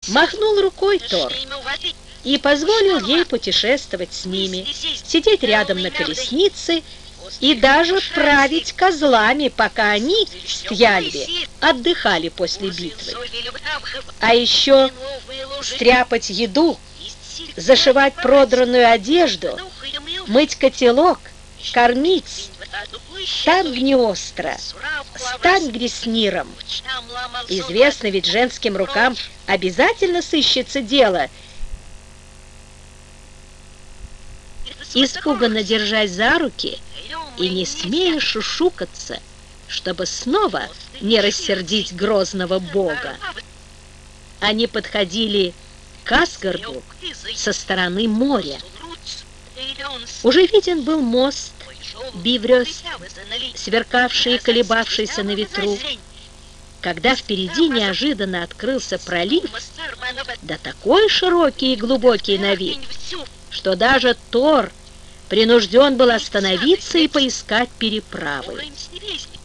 Махнул рукой Тор и позволил ей путешествовать с ними, сидеть рядом на колеснице и даже править козлами, пока они с Тьяльви отдыхали после битвы. А еще стряпать еду, зашивать продранную одежду, мыть котелок, кормить. Стань Гниостро, стань Грисниром. Известно, ведь женским рукам обязательно сыщется дело. Испуганно держась за руки и не смея шушукаться, чтобы снова не рассердить грозного бога, они подходили к Асгарду со стороны моря. Уже виден был мост Бифрёст, сверкавший и колебавшийся на ветру, когда впереди неожиданно открылся пролив, да такой широкий и глубокий на вид, что даже Тор принужден был остановиться и поискать переправы.